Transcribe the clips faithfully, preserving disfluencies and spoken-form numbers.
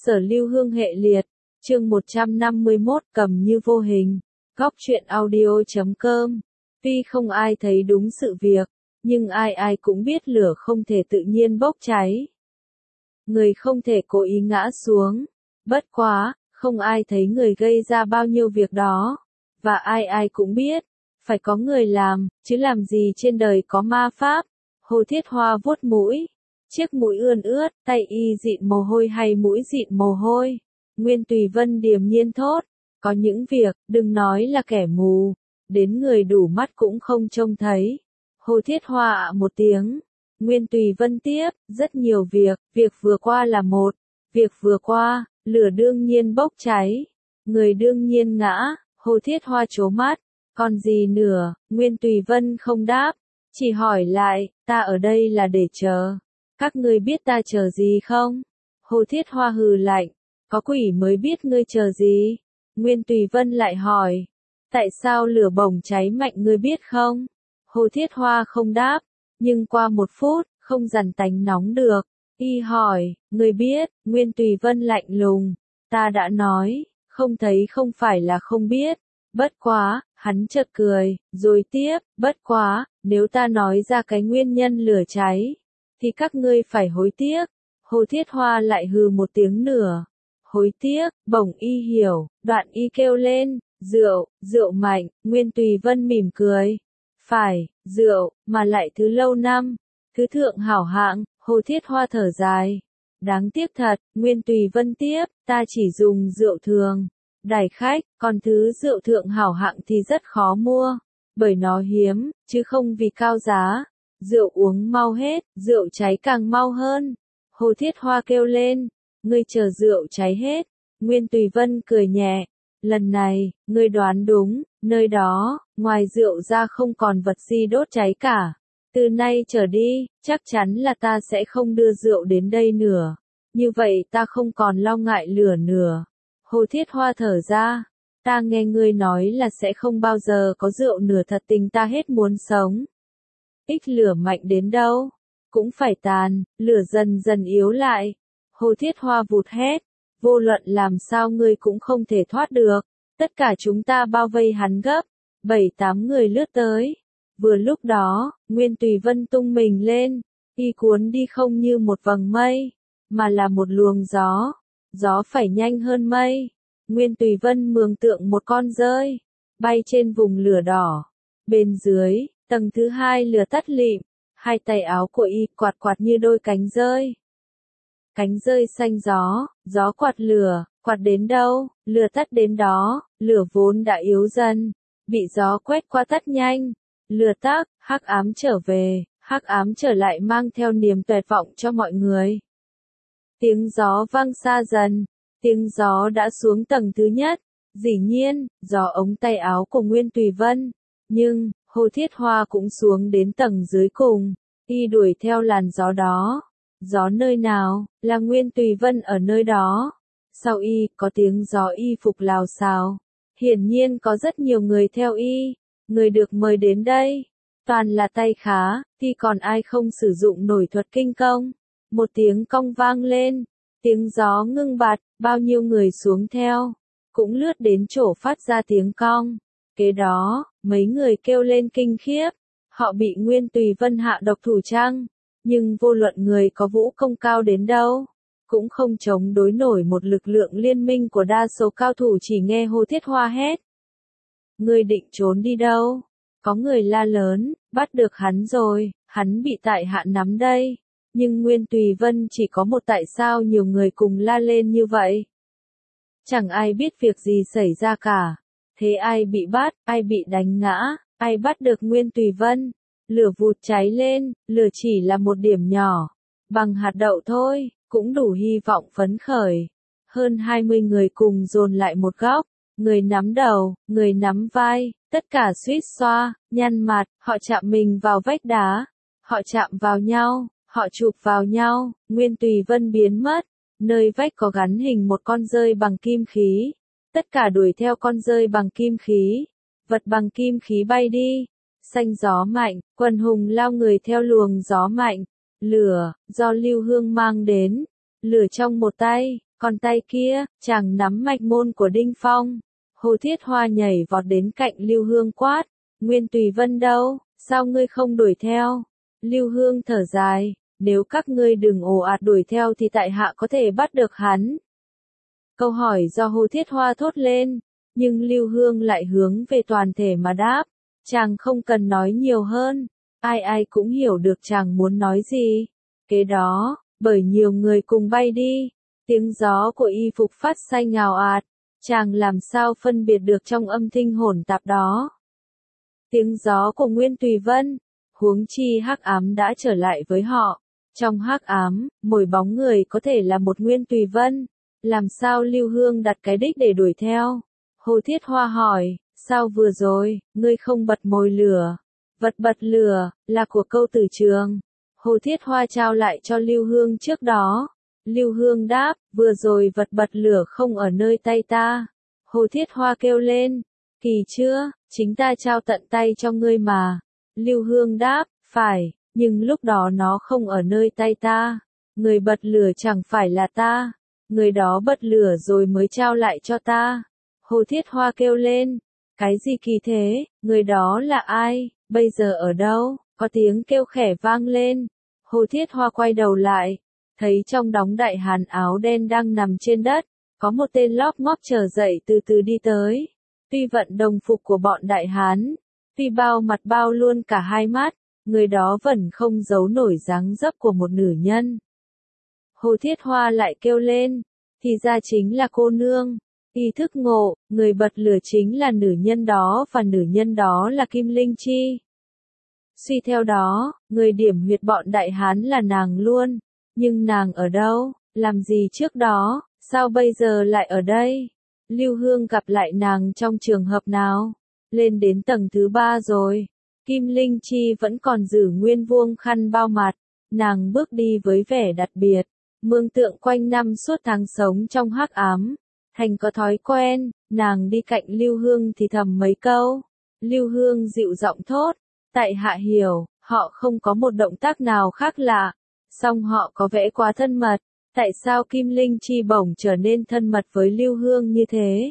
Sở Lưu Hương hệ liệt, chương một trăm năm mươi mốt cầm như vô hình, góc truyện audio chấm com. Tuy không ai thấy đúng sự việc, nhưng ai ai cũng biết lửa không thể tự nhiên bốc cháy. Người không thể cố ý ngã xuống. Bất quá, không ai thấy người gây ra bao nhiêu việc đó. Và ai ai cũng biết, phải có người làm, chứ làm gì trên đời có ma pháp. Hồ Thiết Hoa vuốt mũi. Chiếc mũi ươn ướt, tay y dịn mồ hôi hay mũi dịn mồ hôi. Nguyên Tùy Vân điềm nhiên thốt. Có những việc, đừng nói là kẻ mù. Đến người đủ mắt cũng không trông thấy. Hồ Thiết Hoa ạ một tiếng. Nguyên Tùy Vân tiếp, rất nhiều việc, việc vừa qua là một. Việc vừa qua, lửa đương nhiên bốc cháy. Người đương nhiên ngã, Hồ Thiết Hoa trố mắt. Còn gì nữa, Nguyên Tùy Vân không đáp. Chỉ hỏi lại, ta ở đây là để chờ. Các ngươi biết ta chờ gì không? Hồ Thiết Hoa hừ lạnh. Có quỷ mới biết ngươi chờ gì? Nguyên Tùy Vân lại hỏi. Tại sao lửa bỏng cháy mạnh ngươi biết không? Hồ Thiết Hoa không đáp. Nhưng qua một phút, không dằn tánh nóng được. Y hỏi, ngươi biết, Nguyên Tùy Vân lạnh lùng. Ta đã nói, không thấy không phải là không biết. Bất quá, hắn chợt cười, rồi tiếp, bất quá, nếu ta nói ra cái nguyên nhân lửa cháy, thì các ngươi phải hối tiếc. Hồ Thiết Hoa lại hừ một tiếng nữa. Hối tiếc, bổng y hiểu, đoạn y kêu lên, rượu, rượu mạnh, Nguyên Tùy Vân mỉm cười. Phải, rượu, mà lại thứ lâu năm, thứ thượng hảo hạng, Hồ Thiết Hoa thở dài. Đáng tiếc thật, Nguyên Tùy Vân tiếp, ta chỉ dùng rượu thường, đãi khách, còn thứ rượu thượng hảo hạng thì rất khó mua, bởi nó hiếm, chứ không vì cao giá. Rượu uống mau hết, rượu cháy càng mau hơn. Hồ Thiết Hoa kêu lên, ngươi chờ rượu cháy hết. Nguyên Tùy Vân cười nhẹ, lần này, ngươi đoán đúng, nơi đó, ngoài rượu ra không còn vật gì đốt cháy cả. Từ nay trở đi, chắc chắn là ta sẽ không đưa rượu đến đây nữa. Như vậy ta không còn lo ngại lửa nữa. Hồ Thiết Hoa thở ra, ta nghe ngươi nói là sẽ không bao giờ có rượu nữa, thật tình ta hết muốn sống. Ích lửa mạnh đến đâu, cũng phải tàn, lửa dần dần yếu lại. Hồ Thiết Hoa vụt hét, vô luận làm sao ngươi cũng không thể thoát được. Tất cả chúng ta bao vây hắn gấp, bảy tám người lướt tới. Vừa lúc đó, Nguyên Tùy Vân tung mình lên, y cuốn đi không như một vầng mây, mà là một luồng gió. Gió phải nhanh hơn mây. Nguyên Tùy Vân mường tượng một con dơi, bay trên vùng lửa đỏ. Bên dưới, tầng thứ hai lửa tắt lịm, hai tay áo của y quạt quạt như đôi cánh dơi. Cánh dơi xanh gió, gió quạt lửa, quạt đến đâu, lửa tắt đến đó, lửa vốn đã yếu dần, bị gió quét qua tắt nhanh. Lửa tắt, hắc ám trở về, hắc ám trở lại mang theo niềm tuyệt vọng cho mọi người. Tiếng gió vang xa dần, tiếng gió đã xuống tầng thứ nhất, dĩ nhiên, gió ống tay áo của Nguyên Tùy Vân, nhưng, Hồ Thiết Hoa cũng xuống đến tầng dưới cùng, y đuổi theo làn gió đó. Gió nơi nào, là Nguyên Tùy Vân ở nơi đó. Sau y, có tiếng gió y phục lào xào. Hiển nhiên có rất nhiều người theo y, người được mời đến đây. Toàn là tay khá, thì còn ai không sử dụng nổi thuật kinh công. Một tiếng cong vang lên, tiếng gió ngưng bặt, bao nhiêu người xuống theo, cũng lướt đến chỗ phát ra tiếng cong. Kế đó, mấy người kêu lên kinh khiếp, họ bị Nguyên Tùy Vân hạ độc thủ chăng? Nhưng vô luận người có vũ công cao đến đâu, cũng không chống đối nổi một lực lượng liên minh của đa số cao thủ. Chỉ nghe Hồ Thiết Hoa hét. Ngươi định trốn đi đâu? Có người la lớn, bắt được hắn rồi, hắn bị tại hạ nắm đây. Nhưng Nguyên Tùy Vân chỉ có một tại sao nhiều người cùng la lên như vậy? Chẳng ai biết việc gì xảy ra cả. Thế ai bị bắt, ai bị đánh ngã, ai bắt được Nguyên Tùy Vân? Lửa vụt cháy lên, lửa chỉ là một điểm nhỏ, bằng hạt đậu thôi, cũng đủ hy vọng phấn khởi. Hơn hai mươi người cùng dồn lại một góc, người nắm đầu, người nắm vai, tất cả suýt xoa, nhăn mặt, họ chạm mình vào vách đá, họ chạm vào nhau, họ chụp vào nhau. Nguyên Tùy Vân biến mất, nơi vách có gắn hình một con dơi bằng kim khí. Tất cả đuổi theo con dơi bằng kim khí, vật bằng kim khí bay đi. Xanh gió mạnh, quần hùng lao người theo luồng gió mạnh. Lửa, do Lưu Hương mang đến. Lửa trong một tay, Còn tay kia, chàng nắm mạch môn của Đinh Phong. Hồ Thiết Hoa nhảy vọt đến cạnh Lưu Hương quát, Nguyên Tùy Vân đâu, sao ngươi không đuổi theo? Lưu Hương thở dài, nếu các ngươi đừng ồ ạt đuổi theo thì tại hạ có thể bắt được hắn. Câu hỏi do Hồ Thiết Hoa thốt lên, nhưng Lưu Hương lại hướng về toàn thể mà đáp, chàng không cần nói nhiều hơn, ai ai cũng hiểu được chàng muốn nói gì. Kế đó, bởi nhiều người cùng bay đi, tiếng gió của y phục phát xanh ngào ạt, chàng làm sao phân biệt được trong âm thanh hỗn tạp đó. Tiếng gió của Nguyên Tùy Vân, huống chi hắc ám đã trở lại với họ. Trong hắc ám, mỗi bóng người có thể là một Nguyên Tùy Vân. Làm sao Lưu Hương đặt cái đích để đuổi theo? Hồ Thiết Hoa hỏi, sao vừa rồi, ngươi không bật mồi lửa? Vật bật lửa, là của câu từ trường. Hồ Thiết Hoa trao lại cho Lưu Hương trước đó. Lưu Hương đáp, vừa rồi vật bật lửa không ở nơi tay ta. Hồ Thiết Hoa kêu lên, kỳ chưa, chính ta trao tận tay cho ngươi mà. Lưu Hương đáp, phải, nhưng lúc đó nó không ở nơi tay ta. Người bật lửa chẳng phải là ta. Người đó bật lửa rồi mới trao lại cho ta. Hồ Thiết Hoa kêu lên, cái gì kỳ thế, người đó là ai, bây giờ ở đâu? Có tiếng kêu khẽ vang lên. Hồ Thiết Hoa quay đầu lại, thấy trong đống đại hán áo đen đang nằm trên đất, có một tên lóp ngóp trở dậy từ từ đi tới. Tuy vận đồng phục của bọn đại hán, tuy bao mặt bao luôn cả hai mắt, người đó vẫn không giấu nổi dáng dấp của một nữ nhân. Hồ Thiết Hoa lại kêu lên, thì ra chính là cô nương. Y thức ngộ, người bật lửa chính là nữ nhân đó và nữ nhân đó là Kim Linh Chi. Suy theo đó, người điểm huyệt bọn đại hán là nàng luôn. Nhưng nàng ở đâu, làm gì trước đó, sao bây giờ lại ở đây? Lưu Hương gặp lại nàng trong trường hợp nào? Lên đến tầng thứ ba rồi. Kim Linh Chi vẫn còn giữ nguyên vuông khăn bao mặt. Nàng bước đi với vẻ đặc biệt. Mường tượng quanh năm suốt tháng sống trong hắc ám. Thành có thói quen, nàng đi cạnh Lưu Hương thì thầm mấy câu. Lưu Hương dịu giọng thốt, tại hạ hiểu, họ không có một động tác nào khác lạ. Song họ có vẻ quá thân mật. Tại sao Kim Linh Chi bỗng trở nên thân mật với Lưu Hương như thế?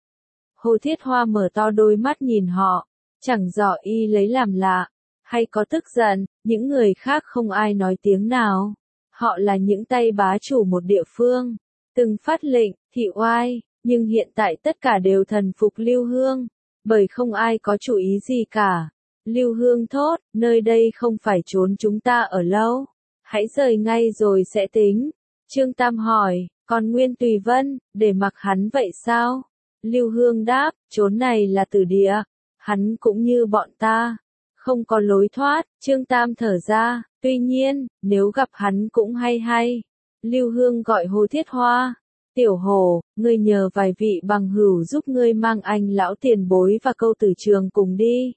Hồ Thiết Hoa mở to đôi mắt nhìn họ, chẳng rõ y lấy làm lạ, hay có tức giận, những người khác không ai nói tiếng nào. Họ là những tay bá chủ một địa phương, từng phát lệnh, thị oai, nhưng hiện tại tất cả đều thần phục Lưu Hương, bởi không ai có chủ ý gì cả. Lưu Hương thốt, nơi đây không phải trốn chúng ta ở lâu, hãy rời ngay rồi sẽ tính. Trương Tam hỏi, còn Nguyên Tùy Vân, để mặc hắn vậy sao? Lưu Hương đáp, chốn này là tử địa, hắn cũng như bọn ta, không có lối thoát. Trương Tam thở ra, tuy nhiên, nếu gặp hắn cũng hay hay. Lưu Hương gọi Hồ Thiết Hoa, tiểu Hồ, ngươi nhờ vài vị bằng hữu giúp ngươi mang anh lão tiền bối và câu tử trường cùng đi.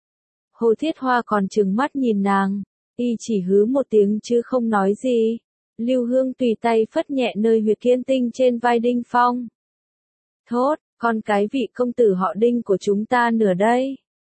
Hồ Thiết Hoa còn trừng mắt nhìn nàng, y chỉ hứ một tiếng chứ không nói gì. Lưu Hương tùy tay phất nhẹ nơi huyệt kiên tinh trên vai Đinh Phong. Thốt, con cái vị công tử họ Đinh của chúng ta nửa đây.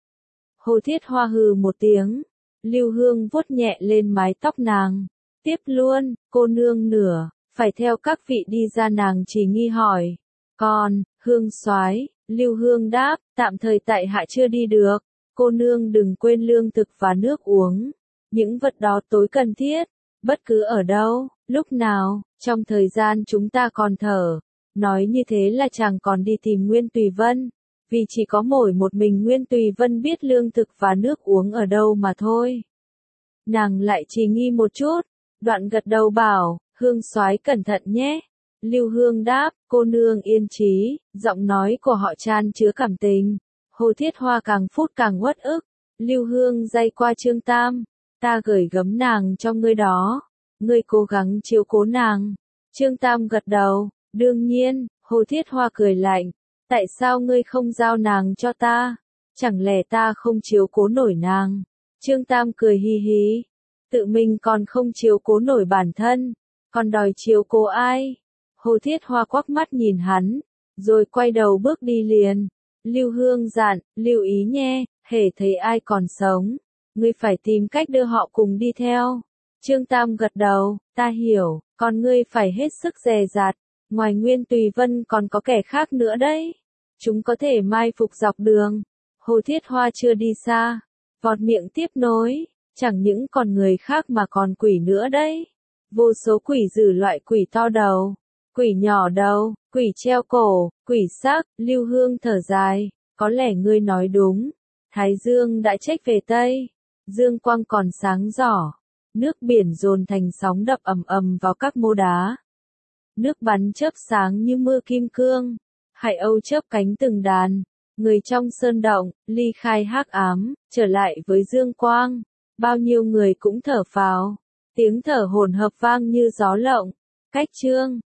Hồ Thiết Hoa hừ một tiếng. Lưu Hương vuốt nhẹ lên mái tóc nàng. Tiếp luôn, cô nương nửa, phải theo các vị đi ra. Nàng chỉ nghi hỏi. Còn, Hương soái, Lưu Hương đáp, tạm thời tại hạ chưa đi được. Cô nương đừng quên lương thực và nước uống. Những vật đó tối cần thiết. Bất cứ ở đâu, lúc nào, trong thời gian chúng ta còn thở. Nói như thế là chàng còn đi tìm Nguyên Tùy Vân. Vì chỉ có mỗi một mình Nguyên Tùy Vân biết lương thực và nước uống ở đâu mà thôi. Nàng lại chỉ nghi một chút. Đoạn gật đầu bảo, Hương soái cẩn thận nhé. Lưu Hương đáp, cô nương yên trí. Giọng nói của họ chan chứa cảm tình. Hồ Thiết Hoa càng phút càng uất ức. Lưu Hương day qua Trương Tam. Ta gửi gấm nàng cho ngươi đó. Ngươi cố gắng chiếu cố nàng. Trương Tam gật đầu. Đương nhiên. Hồ Thiết Hoa cười lạnh. Tại sao ngươi không giao nàng cho ta? Chẳng lẽ ta không chiếu cố nổi nàng? Trương Tam cười hi hí. Tự mình còn không chiếu cố nổi bản thân. Còn đòi chiếu cố ai? Hồ Thiết Hoa quắc mắt nhìn hắn. Rồi quay đầu bước đi liền. Lưu Hương dặn, lưu ý nhé, hễ thấy ai còn sống. Ngươi phải tìm cách đưa họ cùng đi theo. Trương Tam gật đầu, ta hiểu, còn ngươi phải hết sức dè dặt. Ngoài Nguyên Tùy Vân còn có kẻ khác nữa đấy. Chúng có thể mai phục dọc đường. Hồ Thiết Hoa chưa đi xa, vọt miệng tiếp nối, chẳng những còn người khác mà còn quỷ nữa đấy. Vô số quỷ dữ loại quỷ to đầu, quỷ nhỏ đầu, quỷ treo cổ, quỷ xác. Lưu Hương thở dài, có lẽ ngươi nói đúng. Thái dương đã chếch về Tây, dương quang còn sáng rỏ. Nước biển dồn thành sóng đập ầm ầm vào các mô đá. Nước bắn chớp sáng như mưa kim cương. Hải âu chớp cánh từng đàn. Người trong sơn động, ly khai hắc ám, trở lại với dương quang. Bao nhiêu người cũng thở phào. Tiếng thở hổn hộc vang như gió lộng. Cách chương